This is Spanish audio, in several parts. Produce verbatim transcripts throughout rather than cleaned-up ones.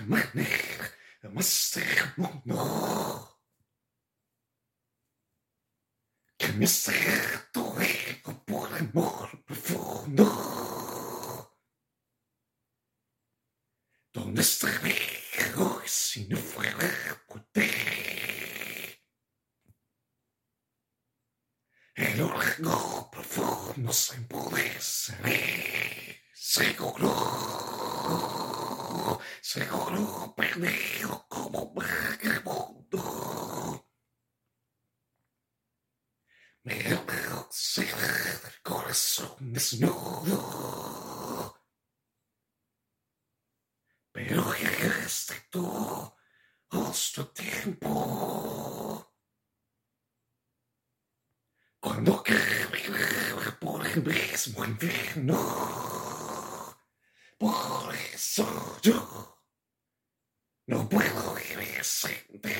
Que me acerto por amor profundo. ¿Dónde estaré hoy si no fuera por ti? El largo profundo se empobreceré, seguro, seguro perdido como vagabundo. Me abraza del corazón desnudo, pero llegaste tú justo a tiempo. Cuando caminaba por el mismo infierno, por eso yo no puedo vivir sin ti.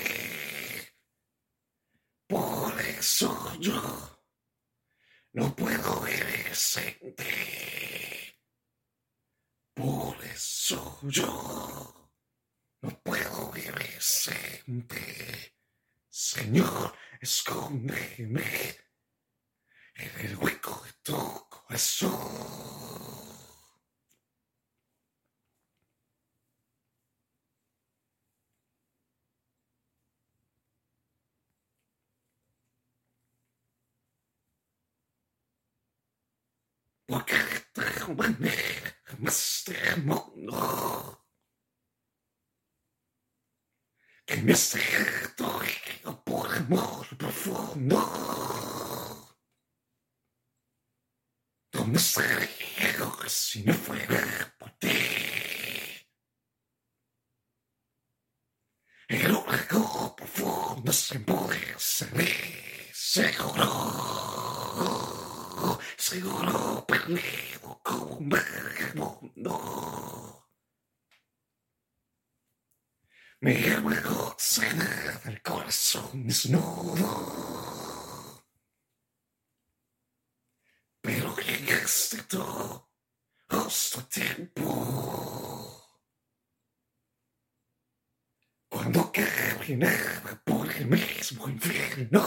Por eso yo no puedo vivir sin ti. Por eso yo no puedo vivir sin ti. Señor, escóndeme en el hueco de tu corazón. Porque de tal manera amaste al mundo, que me acerto por amor profundo. ¿Dónde estaré si no fuera por ti? El largo profundo se empobreceré, seguro, seguro perdido como un vagabundo. Me avergonzará del corazón desnudo, pero llegaste tú justo a tiempo. Cuando caminaba por el mismo infierno,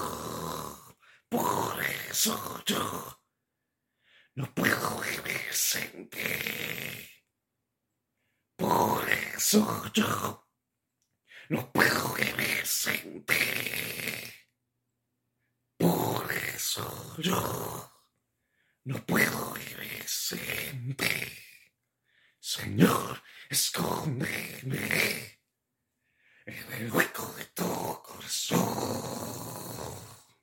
por eso yo no puedo vivir sin ti. Por eso yo no puedo vivir sin ti. Por eso yo no puedo vivir sin ti. Señor, escóndeme en el hueco de tu corazón.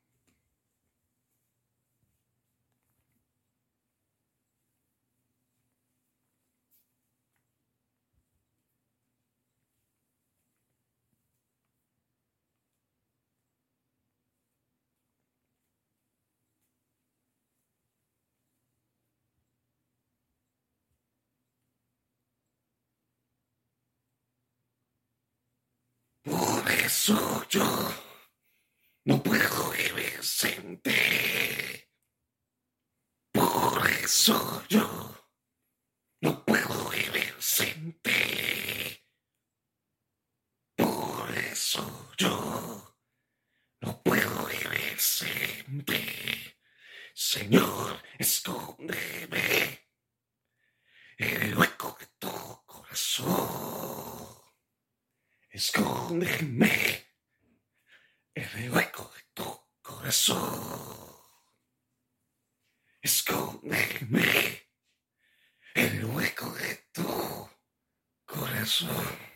Por eso yo no puedo vivir sin ti. Por eso yo no puedo vivir sin ti. Por eso yo no puedo vivir sin ti. Señor, escóndeme en el hueco de tu corazón. Escóndeme en el hueco de tu corazón. Escóndeme en el hueco de tu corazón.